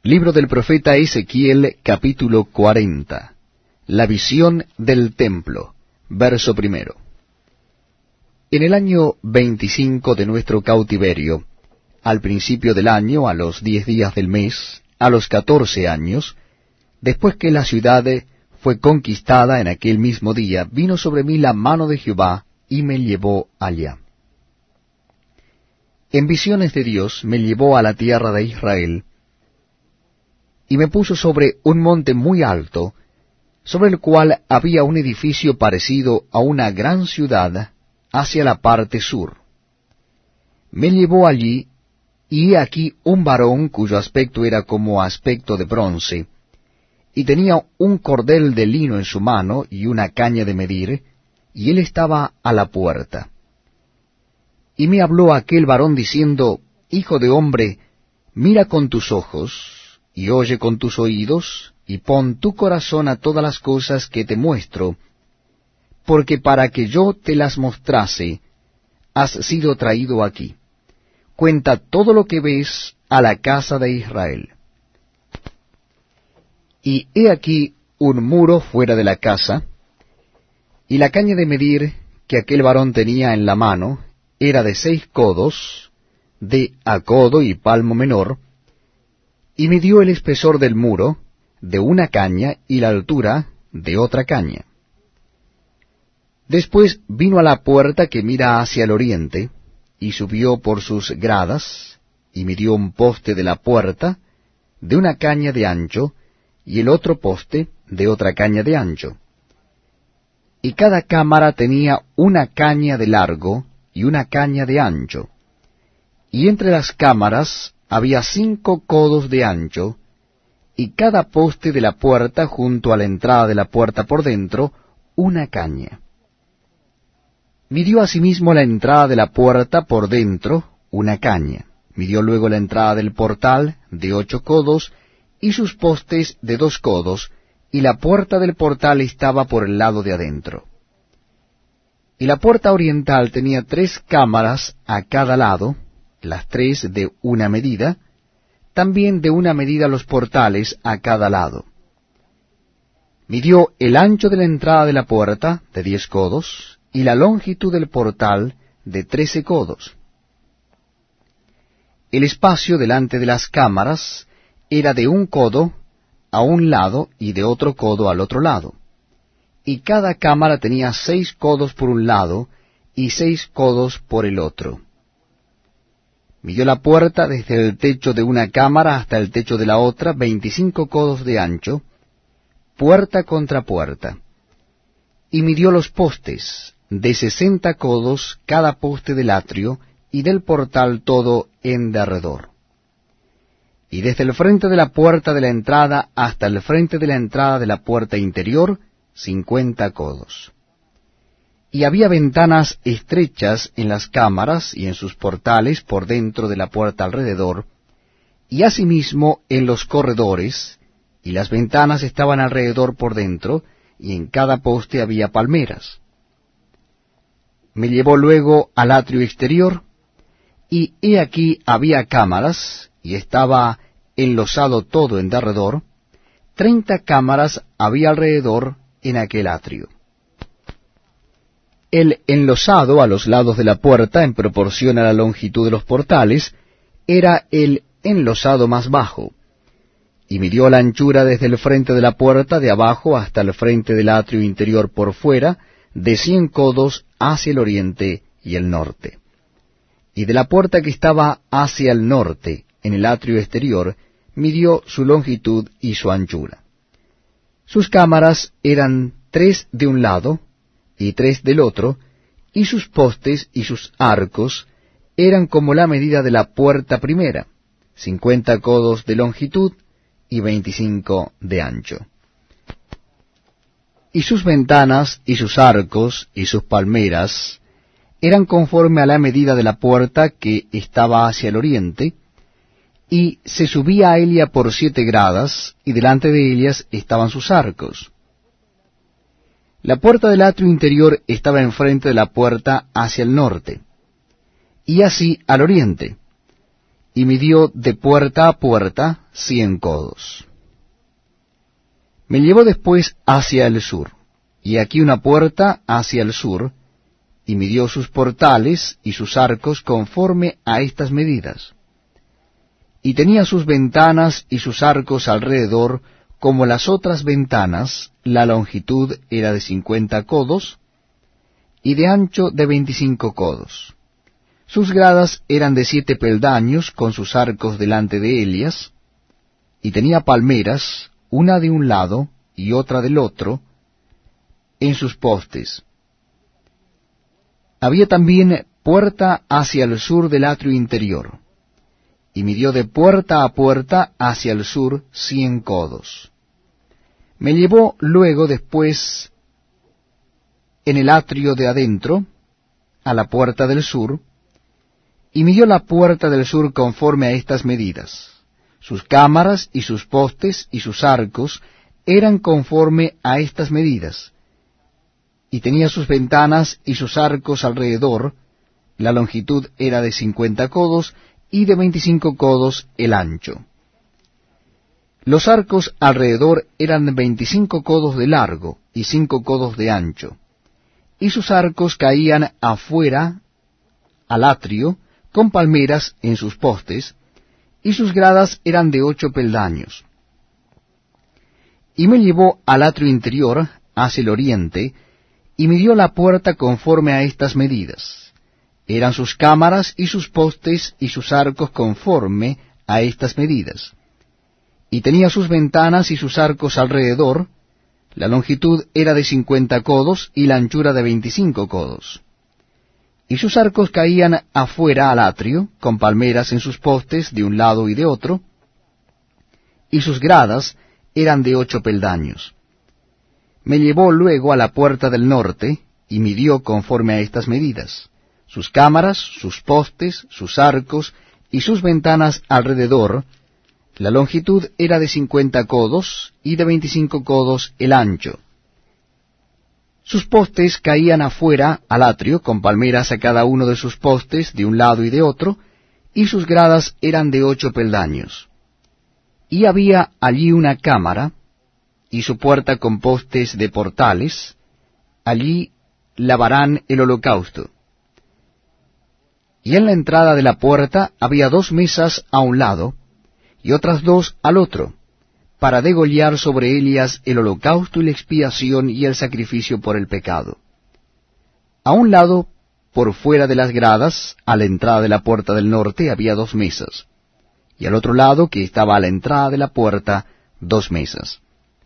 Libro del profeta Ezequiel, capítulo 40. La visión del templo. Verso primero. En el año 25 de nuestro cautiverio, al principio del año, a los 10 días del mes, a los 14 años, después que la ciudad fue conquistada en aquel mismo día, vino sobre mí la mano de Jehová y me llevó allá. En visiones de Dios me llevó a la tierra de Israel, y me puso sobre un monte muy alto, sobre el cual había un edificio parecido a una gran ciudad hacia la parte sur. Me llevó allí, y he aquí un varón cuyo aspecto era como aspecto de bronce, y tenía un cordel de lino en su mano y una caña de medir, y él estaba a la puerta. Y me habló aquel varón diciendo, Hijo de hombre, mira con tus ojos, y oye con tus oídos, y pon tu corazón a todas las cosas que te muestro, porque para que yo te las mostrase, has sido traído aquí. Cuenta todo lo que ves a la casa de Israel. Y he aquí un muro fuera de la casa, y la caña de medir que aquel varón tenía en la mano era de 6 codos, de a codo y palmo menor, y midió el espesor del muro de una caña y la altura de otra caña. Después vino a la puerta que mira hacia el oriente, y subió por sus gradas, y midió un poste de la puerta de una caña de ancho, y el otro poste de otra caña de ancho. Y cada cámara tenía una caña de largo y una caña de ancho, y entre las cámaras había 5 codos de ancho, y cada poste de la puerta junto a la entrada de la puerta por dentro, una caña. Midió asimismo la entrada de la puerta por dentro, una caña. Midió luego la entrada del portal de 8 codos, y sus postes de 2 codos, y la puerta del portal estaba por el lado de adentro. Y la puerta oriental tenía 3 cámaras a cada lado, las 3 de una medida, también de una medida los portales a cada lado. Midió el ancho de la entrada de la puerta de 10 codos, y la longitud del portal de 13 codos. El espacio delante de las cámaras era de 1 codo a un lado y de otro codo al otro lado, y cada cámara tenía 6 codos por un lado y 6 codos por el otro. Midió la puerta desde el techo de una cámara hasta el techo de la otra, 25 codos de ancho, puerta contra puerta. Y midió los postes, de 60 codos cada poste del atrio, y del portal todo en derredor. Y desde el frente de la puerta de la entrada hasta el frente de la entrada de la puerta interior, 50 codos. Y había ventanas estrechas en las cámaras y en sus portales por dentro de la puerta alrededor, y asimismo en los corredores, y las ventanas estaban alrededor por dentro, y en cada poste había palmeras. Me llevó luego al atrio exterior, y he aquí había cámaras, y estaba enlosado todo en derredor, 30 cámaras había alrededor en aquel atrio. El enlosado a los lados de la puerta, en proporción a la longitud de los portales, era el enlosado más bajo, y midió la anchura desde el frente de la puerta de abajo hasta el frente del atrio interior por fuera, de 100 codos hacia el oriente y el norte. Y de la puerta que estaba hacia el norte, en el atrio exterior, midió su longitud y su anchura. Sus cámaras eran 3 de un lado y 3 del otro, y sus postes y sus arcos eran como la medida de la puerta primera, 50 codos de longitud y 25 de ancho. Y sus ventanas y sus arcos y sus palmeras eran conforme a la medida de la puerta que estaba hacia el oriente, y se subía a ella por 7 gradas, y delante de ellas estaban sus arcos. La puerta del atrio interior estaba enfrente de la puerta hacia el norte, y así al oriente, y midió de puerta a puerta 100 codos. Me llevó después hacia el sur, y aquí una puerta hacia el sur, y midió sus portales y sus arcos conforme a estas medidas. Y tenía sus ventanas y sus arcos alrededor, como las otras ventanas, la longitud era de 50 codos, y de ancho de 25 codos. Sus gradas eran de 7 peldaños, con sus arcos delante de ellas, y tenía palmeras, una de un lado y otra del otro, en sus postes. Había también puerta hacia el sur del atrio interior, y midió de puerta a puerta hacia el sur 100 codos. Me llevó luego después en el atrio de adentro, a la puerta del sur, y midió la puerta del sur conforme a estas medidas. Sus cámaras y sus postes y sus arcos eran conforme a estas medidas, y tenía sus ventanas y sus arcos alrededor, la longitud era de 50 codos, y de 25 codos el ancho. Los arcos alrededor eran 25 codos de largo y 5 codos de ancho, y sus arcos caían afuera al atrio, con palmeras en sus postes, y sus gradas eran de 8 peldaños. Y me llevó al atrio interior, hacia el oriente, y midió la puerta conforme a estas medidas. Eran sus cámaras y sus postes y sus arcos conforme a estas medidas. Y tenía sus ventanas y sus arcos alrededor, la longitud era de 50 codos y la anchura de 25 codos. Y sus arcos caían afuera al atrio, con palmeras en sus postes de un lado y de otro, y sus gradas eran de 8 peldaños. Me llevó luego a la puerta del norte, y midió conforme a estas medidas, sus cámaras, sus postes, sus arcos, y sus ventanas alrededor. La longitud era de 50 codos, y de 25 codos el ancho. Sus postes caían afuera al atrio, con palmeras a cada uno de sus postes, de un lado y de otro, y sus gradas eran de 8 peldaños. Y había allí una cámara, y su puerta con postes de portales, allí lavarán el holocausto. Y en la entrada de la puerta había 2 mesas a un lado, y otras 2 al otro, para degollar sobre ellas el holocausto y la expiación y el sacrificio por el pecado. A un lado, por fuera de las gradas, a la entrada de la puerta del norte, había 2 mesas, y al otro lado, que estaba a la entrada de la puerta, 2 mesas.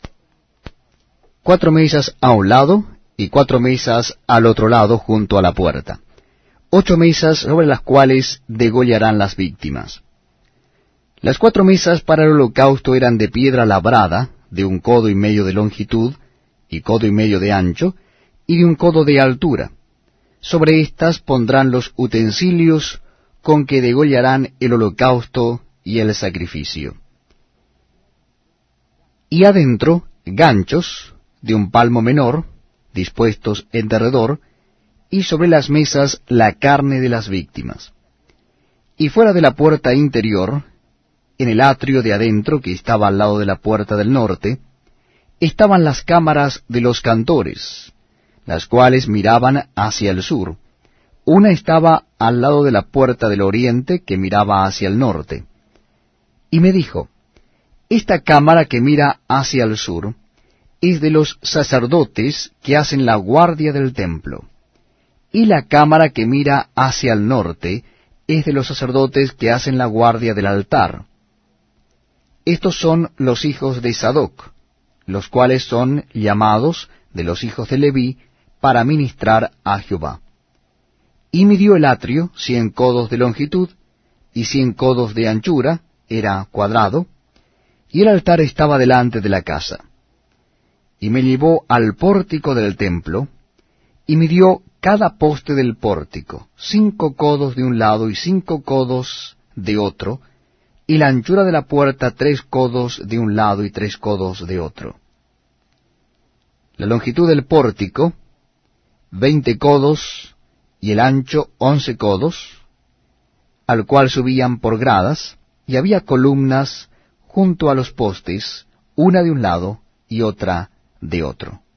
4 mesas a un lado, y 4 mesas al otro lado junto a la puerta. 8 mesas sobre las cuales degollarán las víctimas. Las 4 mesas para el holocausto eran de piedra labrada, de 1 codo y medio de longitud, y codo y medio de ancho, y de 1 codo de altura. Sobre éstas pondrán los utensilios con que degollarán el holocausto y el sacrificio. Y adentro, ganchos, de 1 palmo menor, dispuestos en derredor, y sobre las mesas la carne de las víctimas. Y fuera de la puerta interior, en el atrio de adentro, que estaba al lado de la puerta del norte, estaban las cámaras de los cantores, las cuales miraban hacia el sur. Una estaba al lado de la puerta del oriente, que miraba hacia el norte. Y me dijo, esta cámara que mira hacia el sur es de los sacerdotes que hacen la guardia del templo, y la cámara que mira hacia el norte es de los sacerdotes que hacen la guardia del altar. Estos son los hijos de Sadoc, los cuales son llamados de los hijos de Leví para ministrar a Jehová. Y midió el atrio 100 codos de longitud y 100 codos de anchura, era cuadrado, y el altar estaba delante de la casa. Y me llevó al pórtico del templo, y midió cada poste del pórtico, 5 codos de un lado y 5 codos de otro, y la anchura de la puerta 3 codos de un lado y 3 codos de otro. La longitud del pórtico, 20 codos, y el ancho 11 codos. al cual subían por gradas, y había columnas junto a los postes, una de un lado y otra de otro.